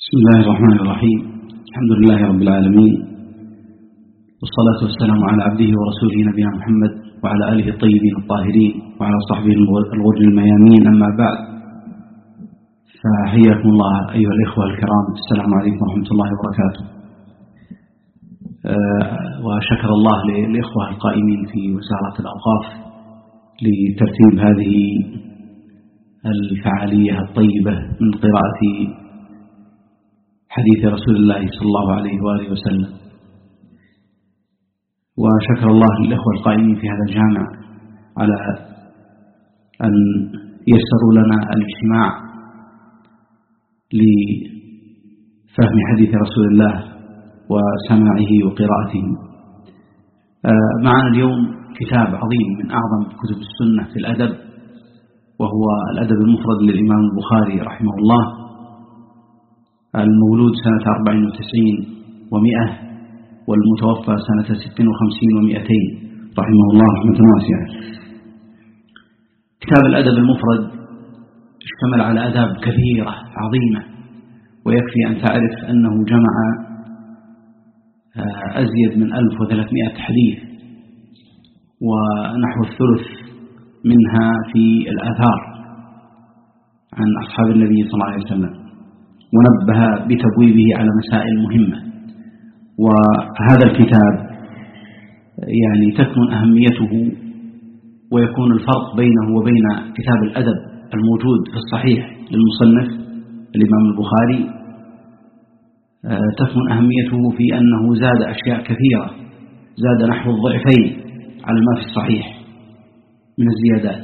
بسم الله الرحمن الرحيم. الحمد لله رب العالمين، والصلاة والسلام على عبده ورسوله نبينا محمد وعلى آله الطيبين الطاهرين وعلى صحبه الغر الميامين. أما بعد، فحياكم الله أيها الإخوة الكرام. السلام عليكم ورحمة الله وبركاته. وشكر الله للإخوة القائمين في وزارة الأوقاف لترتيب هذه الفعالية الطيبة من قراءة حديث رسول الله صلى الله عليه وآله وسلم. وشكر الله للإخوة القائمين في هذا الجامع على أن يسروا لنا الاجتماع لفهم حديث رسول الله وسماعه وقراءته. معنا اليوم كتاب عظيم من أعظم كتب السنة في الأدب، وهو الأدب المفرد للإمام البخاري رحمه الله، المولود سنة 94 و100 والمتوفى سنة 56 و200 رحمه الله رحمة واسعة. كتاب الأدب المفرد اشتمل على آداب كثيرة عظيمة، ويكفي أن تعرف أنه جمع أزيد من 1300 حديث، ونحو الثلث منها في الآثار عن أصحاب النبي صلى الله عليه وسلم، ونبه بتبويبه على مسائل مهمة. وهذا الكتاب يعني تكمن أهميته ويكون الفرق بينه وبين كتاب الأدب الموجود في الصحيح للمصنف الإمام البخاري، تكمن أهميته في أنه زاد أشياء كثيرة، زاد نحو الضعفين على ما في الصحيح من الزيادات.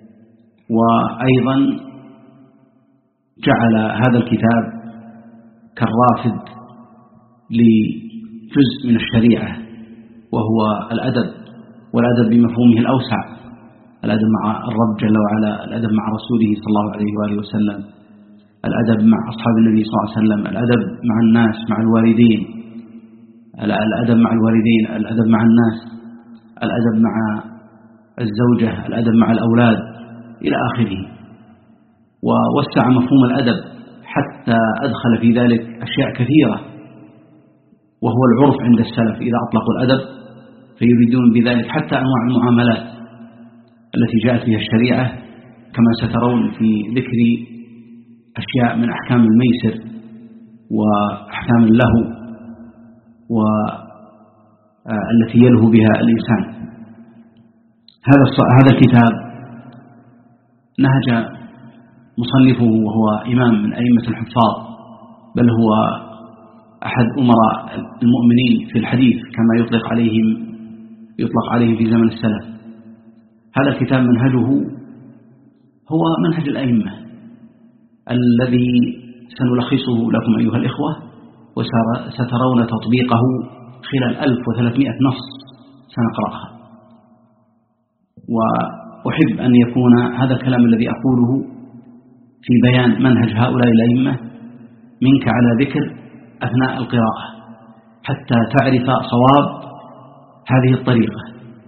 وأيضا جعل هذا الكتاب كالرافد لجزء من الشريعة، وهو الأدب، والأدب بمفهومه الأوسع، الأدب مع الرب جل وعلا، الأدب مع رسوله صلى الله عليه وآله وسلم، الأدب مع أصحاب النبي صلى الله عليه وسلم، الأدب مع الناس، مع الوالدين، الأدب مع الوالدين، الأدب مع الناس، الأدب مع الزوجة، الأدب مع الأولاد، إلى آخره. ووسع مفهوم الأدب حتى أدخل في ذلك أشياء كثيرة، وهو العرف عند السلف إذا أطلقوا الأدب فيريدون بذلك حتى أنواع المعاملات التي جاءت بها الشريعة، كما سترون في ذكر أشياء من أحكام الميسر وأحكام اللهو والتي يلهو بها الإنسان. هذا الكتاب نهج مصنفه وهو إمام من أئمة الحفاظ، بل هو أحد أمراء المؤمنين في الحديث كما يطلق عليه في زمن السلف. هذا الكتاب منهجه هو منهج الأئمة الذي سنلخصه لكم أيها الإخوة، وسترون تطبيقه خلال 1300 نص سنقرأها. وأحب أن يكون هذا الكلام الذي أقوله في بيان منهج هؤلاء الأئمة منك على ذكر أثناء القراءة، حتى تعرف صواب هذه الطريقة.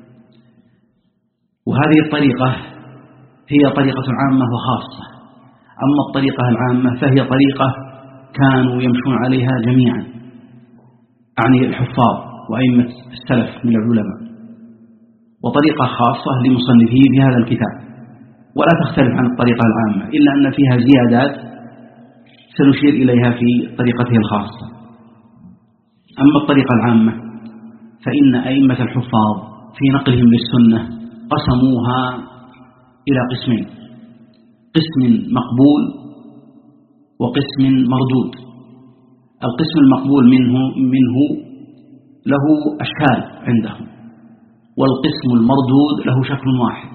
وهذه الطريقة هي طريقة عامة وخاصة. أما الطريقة العامة فهي طريقة كانوا يمشون عليها جميعا، أعني الحفاظ وأئمة السلف من العلماء، وطريقة خاصة لمصنفيه في هذا الكتاب، ولا تختلف عن الطريقة العامة، إلا أن فيها زيادات سنشير إليها في طريقته الخاصة. أما الطريقة العامة فإن أئمة الحفاظ في نقلهم للسنة قسموها إلى قسمين: قسم مقبول وقسم مردود. القسم المقبول منه له أشكال عندهم، والقسم المردود له شكل واحد.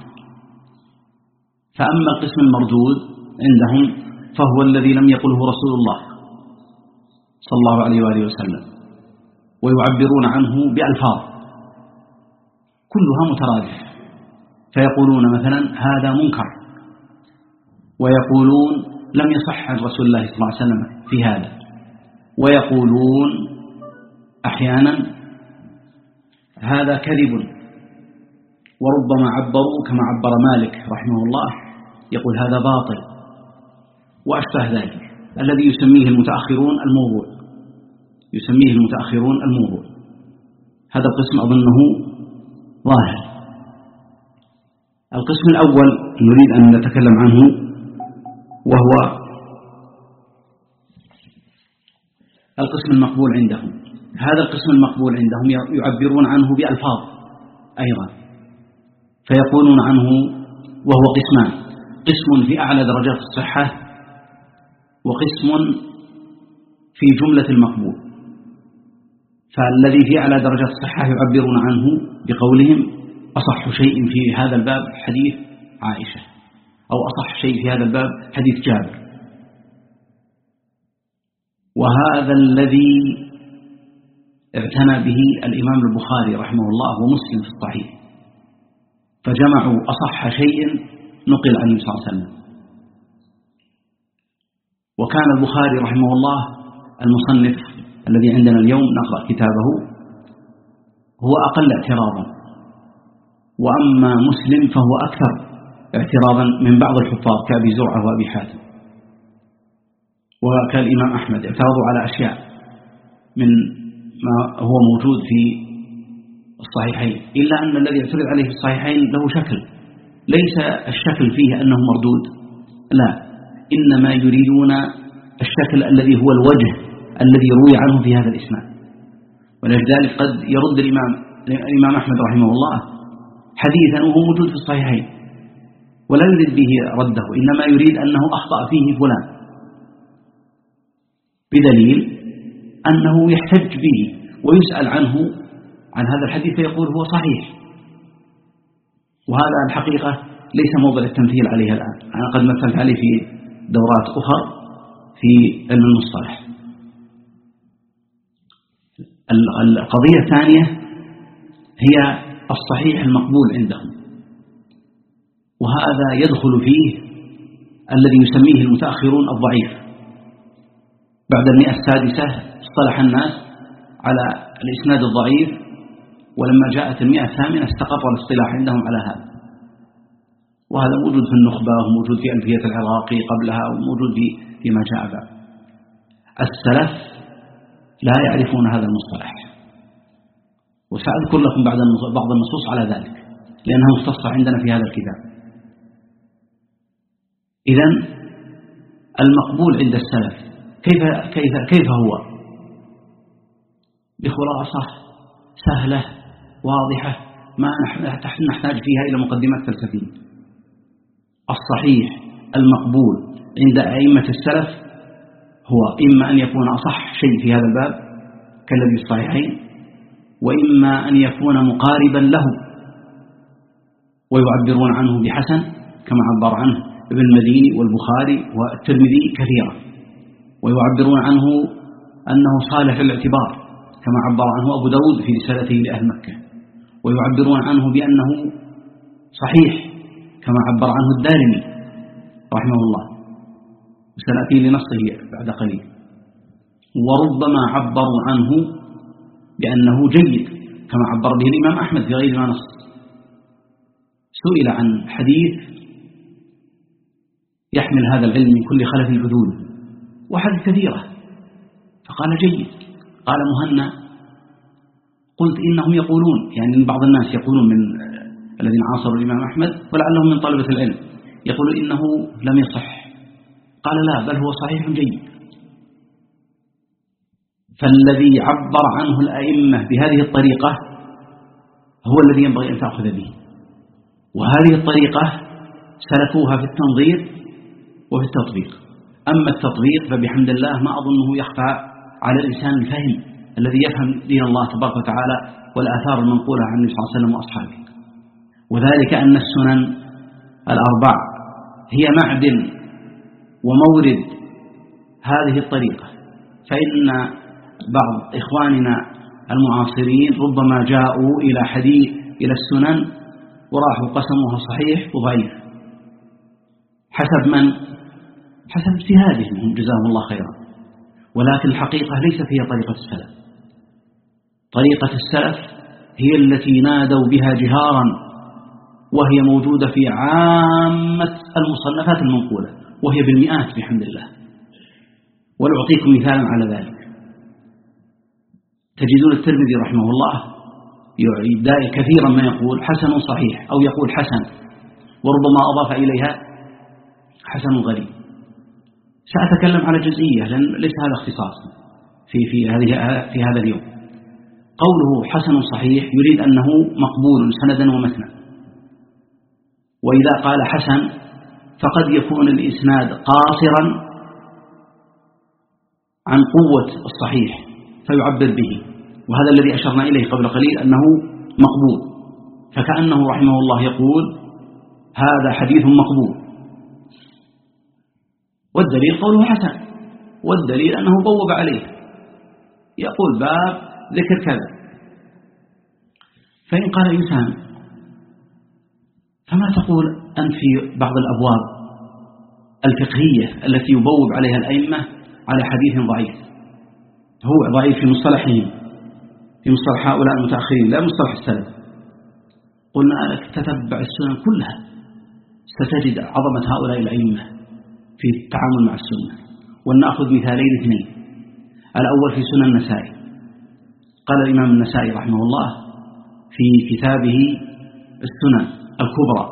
فأما القسم المردود عندهم فهو الذي لم يقله رسول الله صلى الله عليه وآله وسلم، ويعبرون عنه بألفاظ كلها مترادفة، فيقولون مثلا هذا منكر، ويقولون لم يصح عن رسول الله صلى الله عليه وسلم في هذا، ويقولون أحيانا هذا كذب، وربما عبروا كما عبر مالك رحمه الله، يقول هذا باطل وأشبه ذلك. الذي يسميه المتأخرون الموضوع، يسميه المتأخرون الموضوع. هذا القسم أظنه ظاهر. القسم الأول نريد أن نتكلم عنه، وهو القسم المقبول عندهم. هذا القسم المقبول عندهم يعبرون عنه بألفاظ أيضا، فيقولون عنه وهو قسمان: قسم في أعلى درجات الصحة، وقسم في جملة المقبول. فالذي في أعلى درجات الصحة يعبرون عنه بقولهم: أصح شيء في هذا الباب حديث عائشة، أو أصح شيء في هذا الباب حديث جابر. وهذا الذي اعتنى به الإمام البخاري رحمه الله ومسلم في الصحيح، فجمعوا أصح شيء نقل عن النبي صلى الله عليه وسلم. وكان البخاري رحمه الله المصنف الذي عندنا اليوم نقرأ كتابه هو أقل اعتراضا، وأما مسلم فهو أكثر اعتراضا من بعض الحفاظ كأبي زرعة وأبي حاتم وكالإمام أحمد. اعترضوا على أشياء من ما هو موجود في الصحيحين، إلا أن الذي اعترض عليه في الصحيحين له شكل، ليس الشكل فيه أنه مردود، لا، إنما يريدون الشكل الذي هو الوجه الذي روي عنه في هذا الإسناد. ولذلك قد يرد الإمام أحمد رحمه الله حديثا وهو موجود في الصحيحين ولا يريد به رده، إنما يريد أنه أخطأ فيه فلان، بدليل أنه يحتج به ويسأل عنه عن هذا الحديث فيقول هو صحيح. وهذا الحقيقة ليس موضع التمثيل عليه الآن، أنا قد مثلت عليه في دورات أخرى في علم المصطلح. القضية الثانية هي الصحيح المقبول عندهم، وهذا يدخل فيه الذي يسميه المتأخرون الضعيف. بعد 100 السادسة اصطلح الناس على الإسناد الضعيف، ولما جاءت 100 الثامنة استقر الاصطلاح عندهم على هذا. وهذا موجود في النخبة، وموجود في ألفية العراقي قبلها، وموجود فيما جاء بعد. السلف لا يعرفون هذا المصطلح، وسأذكر لكم بعض النصوص على ذلك لأنها مختصة عندنا في هذا الكتاب. إذن المقبول عند السلف كيف هو؟ بخلاصة سهلة واضحة ما نحتاج فيها إلى مقدمات فلسفية. الصحيح المقبول عند أئمة السلف هو إما أن يكون أصح شيء في هذا الباب كالذي في الصحيحين، وإما أن يكون مقاربا له ويعبرون عنه بحسن كما عبر عنه ابن المديني والبخاري والترمذي كثيرا، ويعبرون عنه أنه صالح للاعتبار كما عبر عنه أبو داود في رسالته لأهل مكة، ويعبرون عنه بأنه صحيح كما عبر عنه الدارمي رحمه الله، وسنأتي لنصه بعد قليل. وربما عبروا عنه بأنه جيد كما عبر به الإمام أحمد في غير ما نص. سئل عن حديث يحمل هذا العلم من كل خلف عدول وحديث كثيرة، فقال جيد. قال مهنا: قلت إنهم يقولون، يعني بعض الناس يقولون من الذين عاصروا الإمام أحمد ولعلهم من طلبة العلم، يقول إنه لم يصح. قال لا، بل هو صحيح جيد. فالذي عبر عنه الأئمة بهذه الطريقة هو الذي ينبغي أن تأخذ به، وهذه الطريقة سلكوها في التنظير وفي التطبيق. أما التطبيق فبحمد الله ما أظنه يخفى على الإنسان الفهم الذي يفهم دين الله تبارك وتعالى والآثار المنقولة عن النبي صلى الله عليه وسلم وأصحابه. وذلك أن السنن الأربع هي معدن ومورد هذه الطريقة. فإن بعض إخواننا المعاصرين ربما جاءوا إلى السنن وراحوا قسموها صحيح وضعيف حسب من؟ حسب اجتهادهم جزاهم الله خيرا. ولكن الحقيقة ليست هي طريقة السلف. طريقة السلف هي التي نادوا بها جهارا، وهي موجودة في عامة المصنفات المنقولة، وهي بالمئات بحمد الله. ولأعطيكم مثالا على ذلك. تجدون الترمذي رحمه الله كثيرا ما يقول حسن صحيح أو يقول حسن، وربما أضاف إليها حسن غريب. سأتكلم على جزئية لأن ليس هذا اختصاص في هذا اليوم. قوله حسن صحيح يريد أنه مقبول سندا ومتنا، وإذا قال حسن فقد يكون الإسناد قاصرا عن قوة الصحيح فيعبر به، وهذا الذي أشرنا إليه قبل قليل أنه مقبول، فكأنه رحمه الله يقول هذا حديث مقبول، والدليل قوله حسن، والدليل أنه بوب عليه يقول باب ذكر كذا. فإن قال إنسان فما تقول أنت في بعض الأبواب الفقهية التي يبوب عليها الأئمة على حديث ضعيف، هو ضعيف في مصطلحهم، في مصطلح هؤلاء المتأخرين لا مصطلح السلف. قلنا لك تتبع السنن كلها ستجد عظمة هؤلاء الأئمة في التعامل مع السنة. ولنأخذ مثالين اثنين. الأول في سنن النسائي، قال الإمام النسائي رحمه الله في كتابه السنن الكبرى،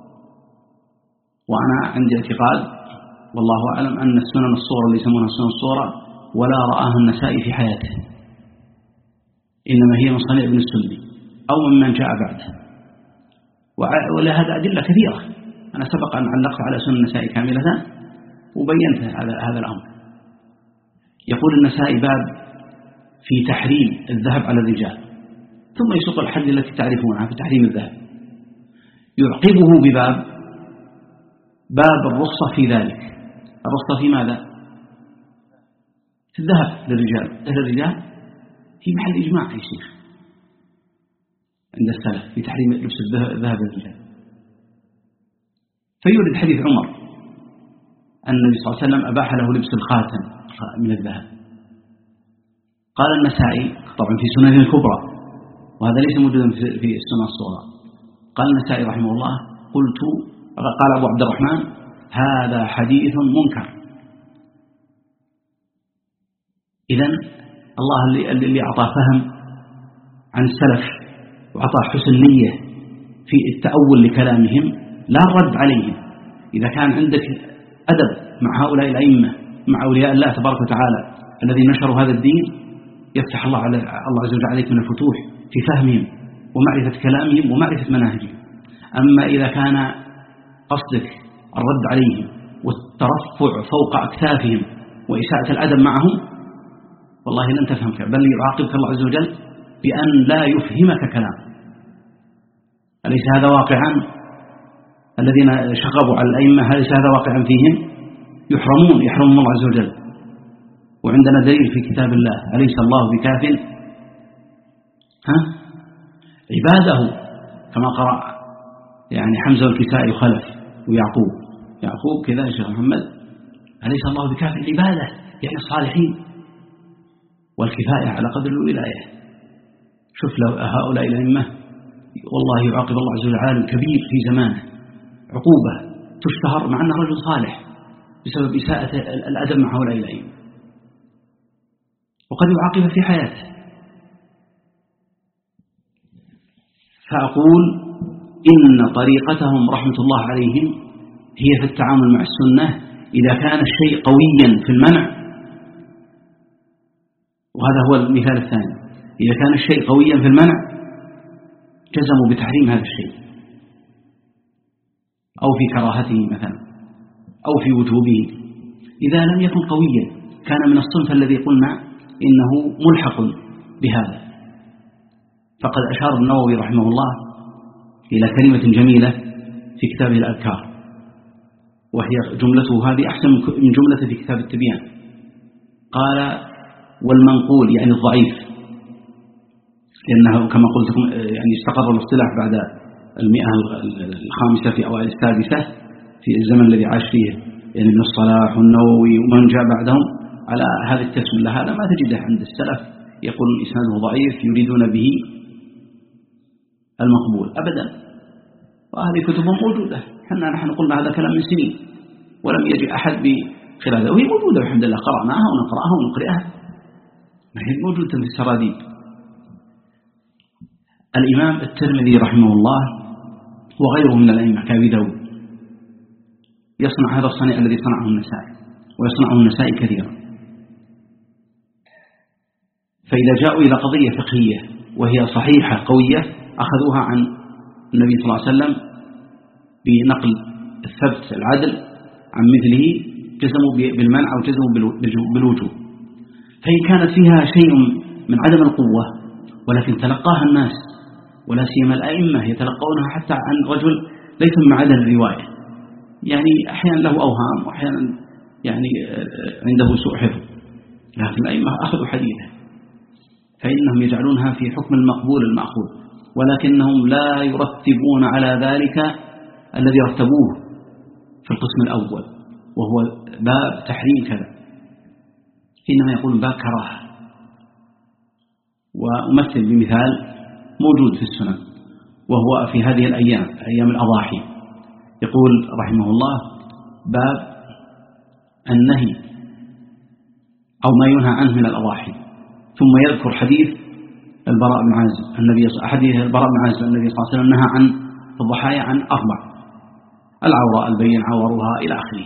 وأنا عندي اعتقاد والله أعلم أن السنن الصغرى اللي يسمونها السنن الصغرى ولا رآها النسائي في حياته، إنما هي من صنيع ابن السني أو ممن جاء بعده، ولهذا أدلة كثيرة. أنا سبق أن علقت على سنن النسائي كاملة وبينت هذا الأمر. يقول النسائي باب في تحريم الذهب على الرجال، ثم يسوق الحديث التي تعرفونها في تحريم الذهب، يعقبه باب الرخصة في ذلك. الرخصة في ماذا؟ في الذهب للرجال في محل إجماع يا شيخ عند السلف في تحريم لبس الذهب للرجال. فيورد حديث عمر أن النبي صلى الله عليه وسلم أباح له لبس الخاتم من الذهب. قال النسائي طبعا في سننه الكبرى، وهذا ليس موجودا في السنن الصغرى، قال النسائي رحمه الله قال أبو عبد الرحمن هذا حديث منكر. إذن الله اللي أعطى فهم عن السلف وأعطى حسن نية في التأول لكلامهم لا الرد عليهم. إذا كان عندك أدب مع هؤلاء الأئمة مع أولياء الله تبارك وتعالى الذين نشروا هذا الدين، يفتح الله عز وجل عليك من الفتوح في فهمهم ومعرفة كلامهم ومعرفة مناهجهم. أما إذا كان قصدك الرد عليهم والترفع فوق أكتافهم وإساءة الأدب معهم، والله لن تفهمك، بل يعاقبك الله عز وجل بأن لا يفهمك كلام. أليس هذا واقعا؟ الذين شغبوا على الأئمة أليس هذا واقعا فيهم؟ يحرمون الله عز وجل. وعندنا دليل في كتاب الله أليس الله بكاف عباده، كما قرأ يعني حمزة والكسائي وخلف ويعقوب كذا يا شيخ محمد، أليس الله بكاف عباده يعني الصالحين، والكفاية على قدر الولاية. شوف لو هؤلاء الأئمة والله يعاقب الله عز وجل عالم كبير في زمانه عقوبة تشتهر مع أنه رجل صالح بسبب إساءة الأدب مع هؤلاء الأئمة، وقد يعاقب في حياته. فأقول إن طريقتهم رحمة الله عليهم هي في التعامل مع السنة إذا كان الشيء قويا في المنع، وهذا هو المثال الثاني، إذا كان الشيء قويا في المنع جزموا بتحريم هذا الشيء أو في كراهته مثلا أو في وجوبه. إذا لم يكن قويا كان من الصنف الذي قلنا إنه ملحق بهذا. فقد أشار النووي رحمه الله إلى كلمة جميلة في كتابه الأذكار، وهي جملته هذه أحسن من جملة في كتاب التبيان. قال والمنقول يعني الضعيف، لأنه كما قلت لكم يعني استقر الاصطلاح بعد 105 في أوائل 6 في الزمن الذي عاش فيه يعني ابن الصلاح والنووي ومن جاء بعدهم على هذه التسمية. هذا ما تجده عند السلف يقول إسناده ضعيف يريدون به المقبول أبدا، وهذه كتبهم موجودة. نحن قلنا هذا كلام من سنين ولم يجي أحد خلال ذلك، وهي موجودة الحمد لله، قرأناها ونقرأها ونقرأها، ما هي موجودة في السراديب. الإمام الترمذي رحمه الله وغيره من الأئمة كأبي داود يصنع هذا الصنيع الذي صنعه النسائي، ويصنعه النسائي كثيرا. فإذا جاءوا إلى قضية فقهية وهي صحيحة قوية أخذوها عن النبي صلى الله عليه وسلم بنقل الثبت العدل عن مثله، جزموا بالمنع أو جزموا بالوجوب. فإن كانت فيها شيء من عدم القوة ولكن تلقاها الناس ولا سيما الأئمة يتلقونها حتى عن رجل ليس من معدن الرواية، يعني أحيانا له أوهام وأحيانا يعني عنده سوء حفظ، لكن الأئمة أخذوا حديثه فإنهم يجعلونها في حكم المقبول المأخوذ، ولكنهم لا يرتبون على ذلك الذي رتبوه في القسم الأول وهو باب تحريم كذا، إنما يقول باب كراهة. وأمثل بمثال موجود في السنن وهو في هذه الأيام، أيام الأضاحي، يقول رحمه الله باب النهي أو ما ينهى عنه من الأضاحي، ثم يذكر حديث البراء بن عازب حديث البراء بن عازب النبي صلى الله عليه وسلم نهى عن الضحايا عن 4: العوراء، البين عورها، إلى آخره.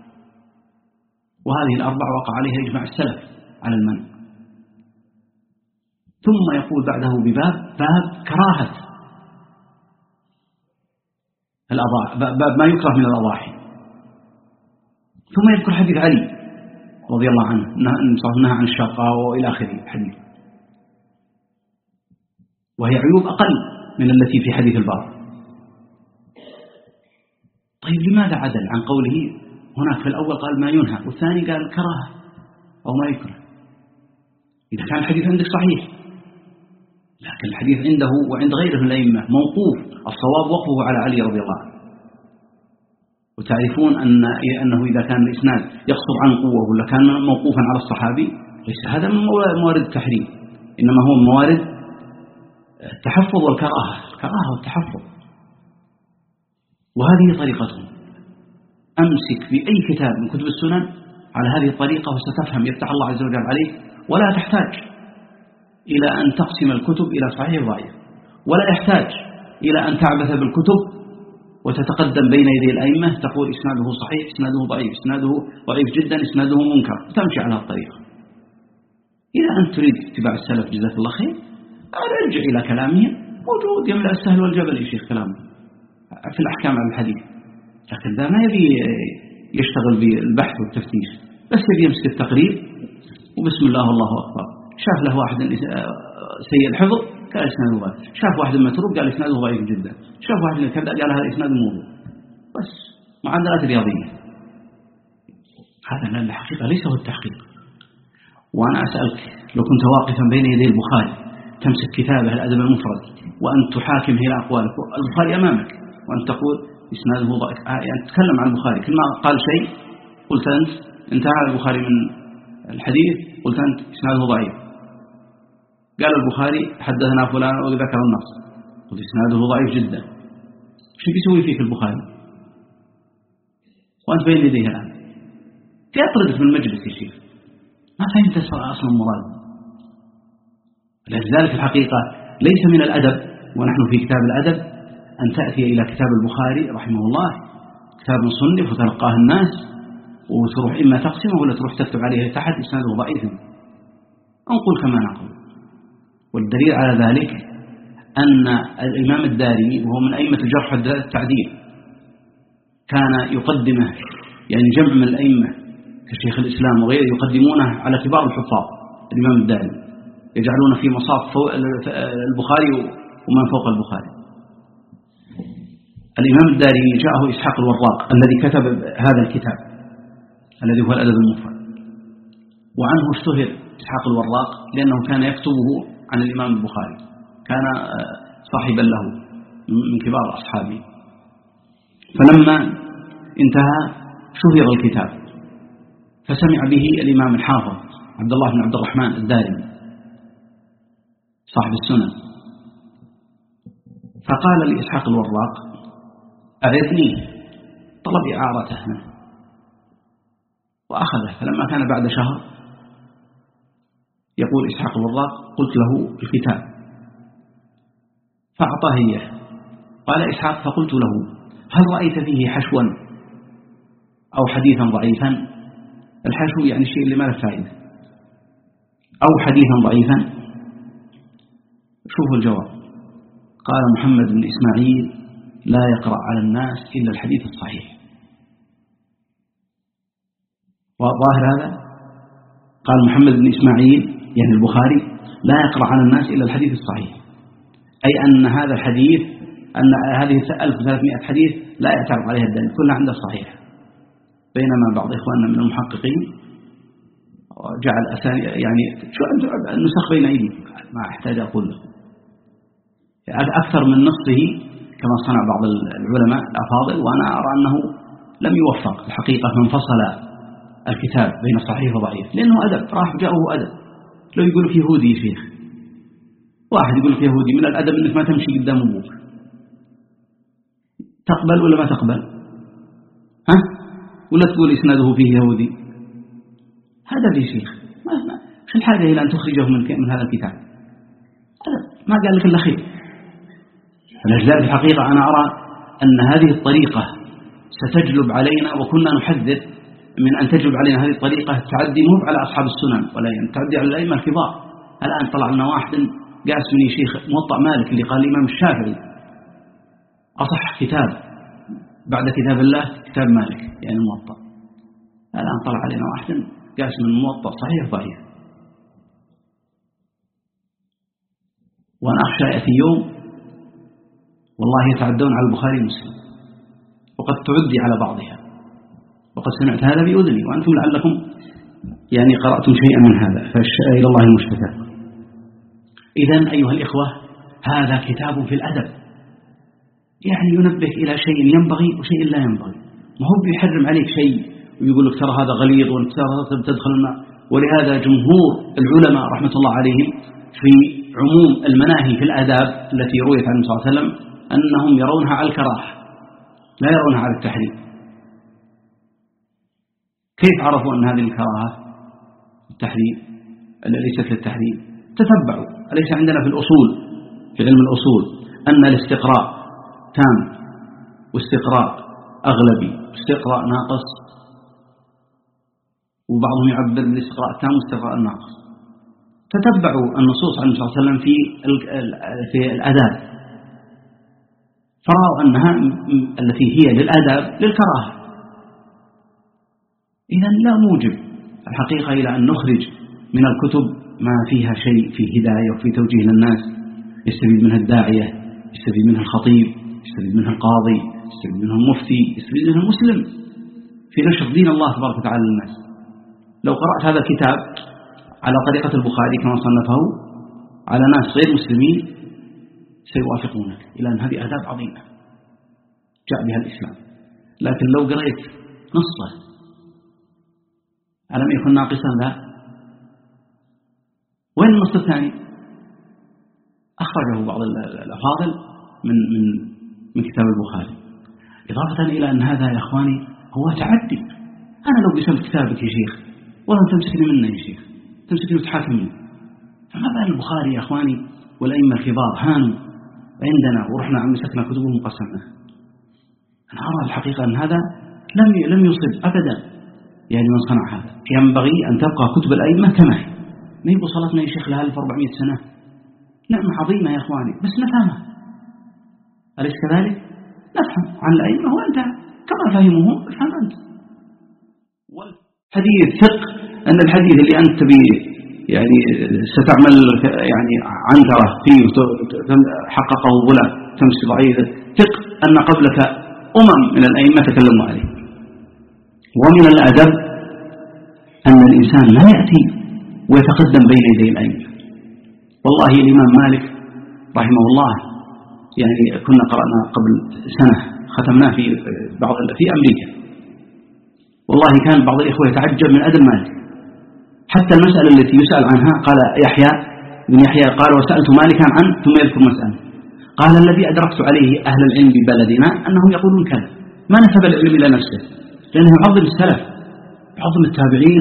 وهذه ال4 وقع عليها إجماع السلف على المنع. ثم يقول بعده باب كراهة الأضاحي، باب ما يكره من الأضاحي، ثم يذكر حديث علي رضي الله عنه نهى عن الشقاء وإلى آخره حديث، وهي عيوب أقل من التي في حديث الباب. طيب لماذا عدل عن قوله هناك في الأول قال ما ينهى والثاني قال كراهة أو ما يكره؟ إذا كان الحديث عندك صحيح، لكن الحديث عنده وعند غيره من الأئمة موقوف، الصواب وقفه على علي رضي الله عنه. وتعرفون أنه إذا كان الإسناد يقصر عن قوة ولا كان موقوفا على الصحابي ليس هذا من موارد التحريم، إنما هو من موارد التحفظ والكراهة، الكراهة والتحفظ. وهذه طريقتهم. أمسك بأي كتاب من كتب السنن على هذه الطريقة وستفهم، يفتح الله عز وجل عليك، ولا تحتاج إلى أن تقسم الكتب إلى صحيح وضعيف، ولا يحتاج إلى أن تعبث بالكتب وتتقدم بين يدي الأئمة تقول إسناده صحيح، إسناده ضعيف، إسناده ضعيف جدا، إسناده منكر، تمشي على الطريقة. إذا أنت تريد اتباع السلف جزاك الله خير، ارجع إلى كلامهم، موجود يملأ السهل والجبل يا شيخ كلامه في الأحكام على الحديث. لكن ذا ما يبي يشتغل بالبحث والتفتيش، بس يبي يمسك التقريب وبسم الله والله أكبر. شاف له واحد سيء الحفظ قال إسناده ضعيف، شاف واحد متروك قال إسناده ضعيف جدا، شاف واحد كذا قال هذا إسناد موضوع. بس معادلات رياضية، هذا الحقيقة ليس هو التحقيق. وأنا أسألك لو كنت واقفا بين يدي البخاري تمسك كتابه الأدب المفرد وأن تحاكم إلى أقوالك، البخاري أمامك وأن تقول إسناده ضعيف، يعني تتكلم عن البخاري كل ما قال شيء قلت أنت انتهى البخاري من الحديث قلت أنت إسناده ضعيف، قال البخاري حدثنا فلان وذكر النص قلت إسناده ضعيف جدا. شو بيسوي فيك البخاري وأنت بين يديه الآن؟ يطردك من المجلس يا شيخ، ما فهمت أصلا المراد. لذلك الحقيقة ليس من الأدب ونحن في كتاب الأدب أن تأتي إلى كتاب البخاري رحمه الله كتاب مصنف وتلقاه الناس وتروح إما تقسمه ولا تروح تكتب عليه تحت إسناده ضعيف، أنقل كما نقول. والدليل على ذلك أن الإمام الدارمي وهو من أئمة الجرح والتعديل كان يقدمه، يعني جمع من الأئمة كشيخ الإسلام وغيره يقدمونه على كبار الحفاظ. الإمام الدارمي يجعلون في مصاف البخاري ومن فوق البخاري. الإمام الدارمي جاءه إسحاق الوراق الذي كتب هذا الكتاب الذي هو الأدب المفرد، وعنه اشتهر إسحاق الوراق لأنه كان يكتبه عن الإمام البخاري، كان صاحبا له من كبار أصحابه. فلما انتهى شهر الكتاب فسمع به الإمام الحافظ عبد الله بن عبد الرحمن الدارمي صاحب السنن، فقال لإسحاق الوراق أعرني، طلب إعارته منه وأخذه. فلما كان بعد شهر يقول إسحاق الوراق قلت له الكتاب فأعطاه إياه. قال إسحاق فقلت له هل رأيت فيه حشوا أو حديثا ضعيفا؟ الحشو يعني الشيء اللي ما له فائدة، أو حديثا ضعيفا. شوفوا الجواب. قال محمد بن إسماعيل لا يقرأ على الناس إلا الحديث الصحيح. وظاهر هذا قال محمد بن إسماعيل يعني البخاري لا يقرأ على الناس إلا الحديث الصحيح، أي أن هذا الحديث، أن هذه 1300 حديث لا يعترض عليها الدليل، كلها عنده الصحيح. بينما بعض إخواننا من المحققين جعل يعني شو النسخ بين أيديكم ما أحتاج أقول له أكثر من نصه كما صنع بعض العلماء الأفاضل، وأنا أرى أنه لم يوفق الحقيقة من فصل الكتاب بين صحيح وضعيف، لأنه أدب، راح جاءه أدب. لو يقول لك يهودي يا شيخ، واحد يقول لك يهودي، من الأدب أنك ما تمشي قدام أبوك، تقبل ولا ما تقبل؟ ها؟ ولا تقول إسناده فيه يهودي؟ هذا يا شيخ مش الحاجة إلى أن تخرجه من هذا الكتاب، هذا ما قال لك إلا خير. فلذلك الحقيقة أنا أرى أن هذه الطريقة ستجلب علينا، وكنا نحذر من أن تجلب علينا هذه الطريقة تعدي مو على أصحاب السنن ولا يعني تعدي على الأئمة الكبار. الآن طلع لنا واحد قاس من شيخ موطأ مالك اللي قال الإمام الشافعي أصح كتاب بعد كتاب الله كتاب مالك يعني الموطأ. الآن طلع علينا واحد قاس من الموطأ صحيح ضعيف. وأنا أخشى يأتي يوم والله يتعدون على البخاري ومسلم، وقد تعدي على بعضها، وقد سمعت هذا بأذني، وأنتم لعلكم يعني قرأتم شيئا من هذا، فإلى الله المشتكى. إذن أيها الإخوة هذا كتاب في الأدب، يعني ينبه إلى شيء ينبغي وشيء لا ينبغي، ما هو بيحرم عليك شيء ويقول لك ترى هذا غليظ وانت تدخل النار. ولهذا جمهور العلماء رحمة الله عليهم في عموم المناهي في الآداب التي رويت عن النبي صلى الله عليه وسلم أنهم يرونها على الكراهة لا يرونها على التحريم. كيف عرفوا أن هذه الكراهة التحريم ليست للتحريم؟ تتبعوا. أليس عندنا في الأصول في علم الأصول أن الاستقراء تام واستقراء أغلبي واستقراء ناقص، وبعضهم يعبر بالاستقراء التام والاستقراء الناقص. تتبعوا النصوص عن النبي صلى الله عليه وسلم في الآداب، فرأوا أنها التي هي للآداب للكراهة. إذن لا موجب الحقيقة إلى أن نخرج من الكتب ما فيها شيء في هداية وفي توجيه للناس، يستفيد منها الداعية، يستفيد منها الخطيب، يستفيد منها القاضي، يستفيد منها المفتي، يستفيد منها المسلم في نشر دين الله تبارك وتعالى للناس. لو قرأت هذا الكتاب على طريقة البخاري كما صنفه على ناس غير مسلمين سيوافقونك إلى أن هذه آداب عظيمة جاء بها الإسلام. لكن لو قرأت نصه ألم يكن ناقصا؟ لا. وين النص الثاني؟ أخرجه بعض الأفاضل من كتاب البخاري، إضافة إلى أن هذا يا إخواني هو تعدي. أنا لو قسمت كتابك يا شيخ ولا تمسكني منه يا شيخ، تمسكني وتحاكمني، فما بال البخاري يا إخواني والأئمة الكبار هانوا عندنا ورحنا مسكنا كتبهم وقسمناها. أنا أرى الحقيقة أن هذا لم يصب أبدا يعني من صنع هذا. ينبغي أن تبقى كتب الأئمة كما هي، ما يبقى صلتنا يا شيخ لها 1400 سنة، نعمة عظيمة يا إخواني بس نفهمها، أليس كذلك؟ نفهم عن الأئمة وأنت كما فهمهم افهم أنت. والحديث ثق أن الحديث اللي أنت يعني ستعمل يعني عنكرة فيه حققه غلام تمشي ضعيفة، ثق أن قبلك من الأئمة تكلموا عليه. ومن الأدب أن الإنسان لا يأتي ويتقدم بين يدي الأئمة. والله الإمام مالك رحمه الله يعني كنا قرأنا قبل سنة ختمناه في أمريكا، والله كان بعض الإخوة يتعجب من أدب مالك، حتى المسألة التي يسأل عنها قال يحيى بن يحيى قال وسألت مالكا عنه ثم يذكر مسألة، قال الذي أدركت عليه أهل العلم ببلدنا أنهم يقولون كذا، ما نسب العلم إلى نفسه لأنه يعظم السلف عظم التابعين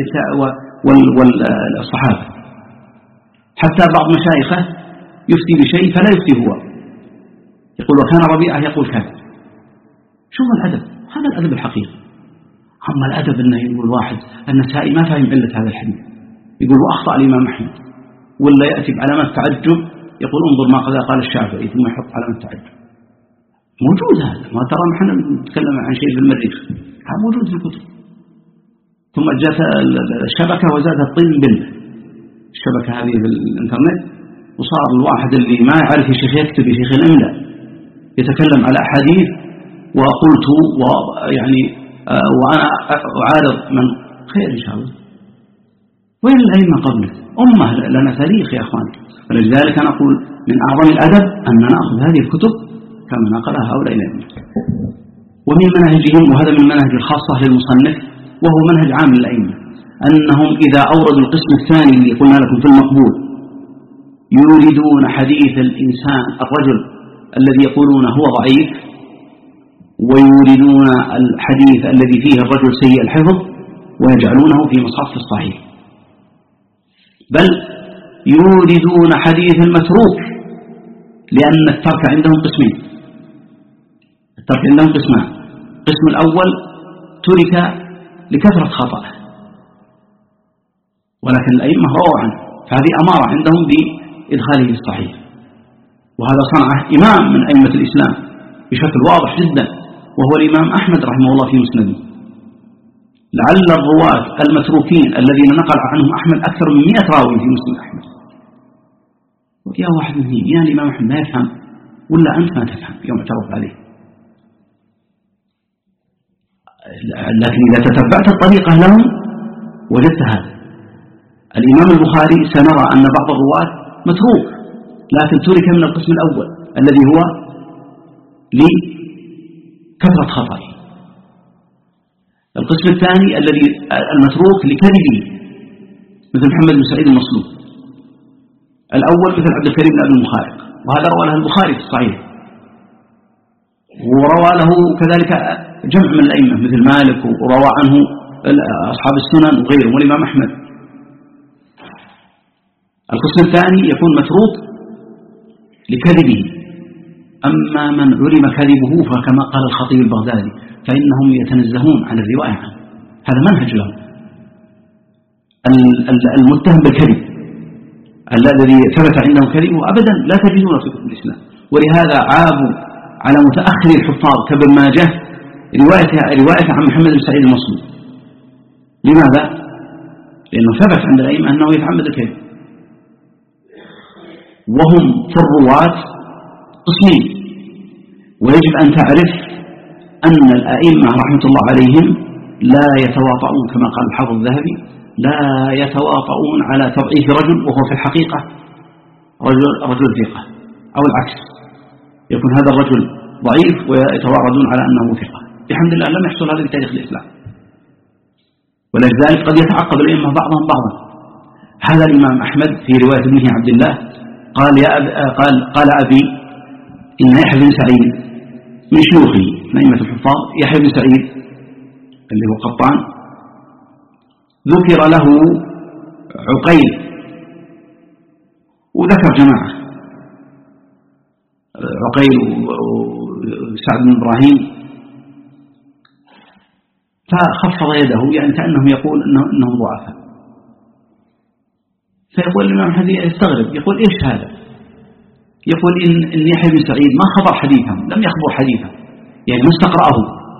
والصحابة. حتى بعض مشايخه يفتي بشيء فلا يفتي هو، يقول وكان ربيعة يقول كذا. شوف الأدب، هذا الأدب الحقيقي. أما الأدب أنه يقول واحد النسائي ما فهم علة هذا الحديث، يقول وأخطأ الإمام أحمد، ولا يأتي بعلامات تعجب يقول انظر ما قال الشافعي ثم يحط علامات تعجب. موجود هذا، ما ترى نحن نتكلم عن شيء في المريخ، هذا موجود في الكتب. ثم جاءت الشبكة وزاد الطين بالله، الشبكة هذه في الإنترنت، وصار الواحد اللي ما يعرف يا شيخ يكتب يا شيخ الإملاء يتكلم على أحاديث وقلت ويعني وأنا أعارض من خير إن شاء الله. وين الأئمة قبله؟ أمة لنا تاريخ يا أخوان. ولذلك أنا أقول من أعظم الأدب أن نأخذ هذه الكتب كما نقلها هؤلاء الأئمة. ومن منهجهم، وهذا من منهج الخاصة للمصنف وهو منهج عام للأئمة، أنهم إذا أوردوا القسم الثاني اللي قلنا لكم في المقبول يريدون حديث الإنسان الرجل الذي يقولون هو ضعيف، ويريدون الحديث الذي فيه الرجل سيء الحفظ ويجعلونه في مصحف الصحيح، بل يوردون حديث المتروك، لأن الترك عندهم قسمين. الترك عندهم قسمان، القسم الأول ترك لكثرة خطأه ولكن الأئمة رووا عنه، فهذه أمارة عندهم بإدخاله في الصحيح. وهذا صنعه إمام من أئمة الإسلام بشكل واضح جدا، وهو الإمام أحمد رحمه الله في مسنده. لعل الرواة المتروكين الذين نقل عنهم أحمد أكثر من 100 راوي في مسند أحمد. يا واحد منهم يا الإمام أحمد ما يفهم ولا أنت ما تفهم يوم اعترف عليه. لكن إذا تتبعت الطريقة لهم وجدت هذا. الإمام البخاري سنرى أن بعض الرواة متروك لكن ترك من القسم الأول الذي هو لكثرة خطأه. القسم الثاني الذي المتروك لكذبه مثل محمد بن سعيد المصلوب. الأول مثل عبد الكريم بن أبي المخارق، وهذا روى له البخاري في الصحيح، وروى له كذلك جمع من الأئمة مثل مالك، وروى عنه أصحاب السنن وغيرهم والإمام أحمد. القسم الثاني يكون متروك لكذبه. أما من علم كذبه فكما قال الخطيب البغدادي فإنهم يتنزهون عن الرواية عنه، هذا منهج لهم. المتهم بالكذب الذي ثبت عندهم كذبه أبدا لا تجدونه في كتب الإسلام. ولهذا عابوا على متأخر الحفاظ كابن ماجه رواية عن محمد بن سعيد المصلوب. لماذا؟ لأنه ثبت عند الأئمة أنه يتعمد الكذب. وهم في الرواة قسمين، ويجب أن تعرف أن الأئمة رحمة الله عليهم لا يتواطؤون كما قال الحافظ الذهبي، لا يتواطؤون على تضعيف رجل وهو في الحقيقة رجل ثقة، أو العكس، يكون هذا الرجل ضعيف ويتواردون على أنه ثقة. بحمد الله لم يحصل هذا في تاريخ الإسلام، ولذلك قد يتعقب الأئمة بعضهم بعضا. هذا الإمام أحمد في رواية ابنه عبد الله قال أبي إن يحيى بن سعيد من شيوخي من أئمة الحفاظ، يحيى بن سعيد اللي هو قطان، ذكر له عقيل وذكر جماعة عقيل وسعد بن إبراهيم، فخفض يده يعني كأنه يقول أنهم ضعفاء. فيقول الإمام أحمد يستغرب، يقول إيش هذا؟ يقول إن يحيى بن سعيد ما خبر حديثهم، لم يخبر حديثهم، يعني ما استقرأه.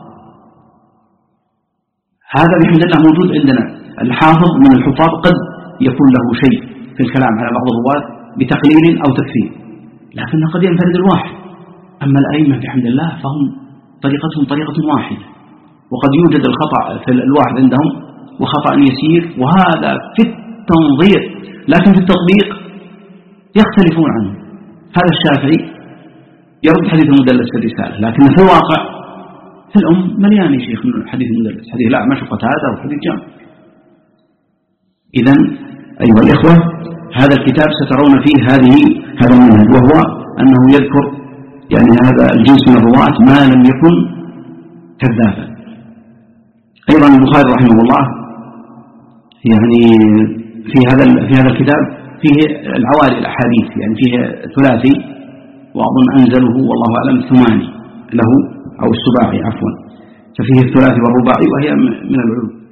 هذا بحمد الله موجود عندنا. الحافظ من الحفاظ قد يكون له شيء في الكلام على بعض الرواة بتقليل أو تكثير، لكنه قد ينفرد الواحد. أما الأئمة بحمد الله فهم طريقتهم طريقة واحدة، وقد يوجد الخطأ في الواحد عندهم وخطأ يسير، وهذا في التنظير، لكن في التطبيق يختلفون عنه. هذا الشافعي يرد حديث المدلس في الرسالة، لكن في الواقع في مليان يا شيخ من حديث المدلس، حديث لا ما شفت هذا وحديث جامع. إذن أيها الإخوة هذا الكتاب سترون فيه هذا المنهج، وهو أنه يذكر يعني هذا الجنس من الرواة ما لم يكن كذابا. أيضا البخاري رحمه الله يعني في هذا الكتاب فيه العوالي الأحاديث، يعني فيه ثلاثي وأظن أنزله والله أعلم ثماني له أو السباعي عفوا، ففيه الثلاثي والرباعي وهي من العلوم.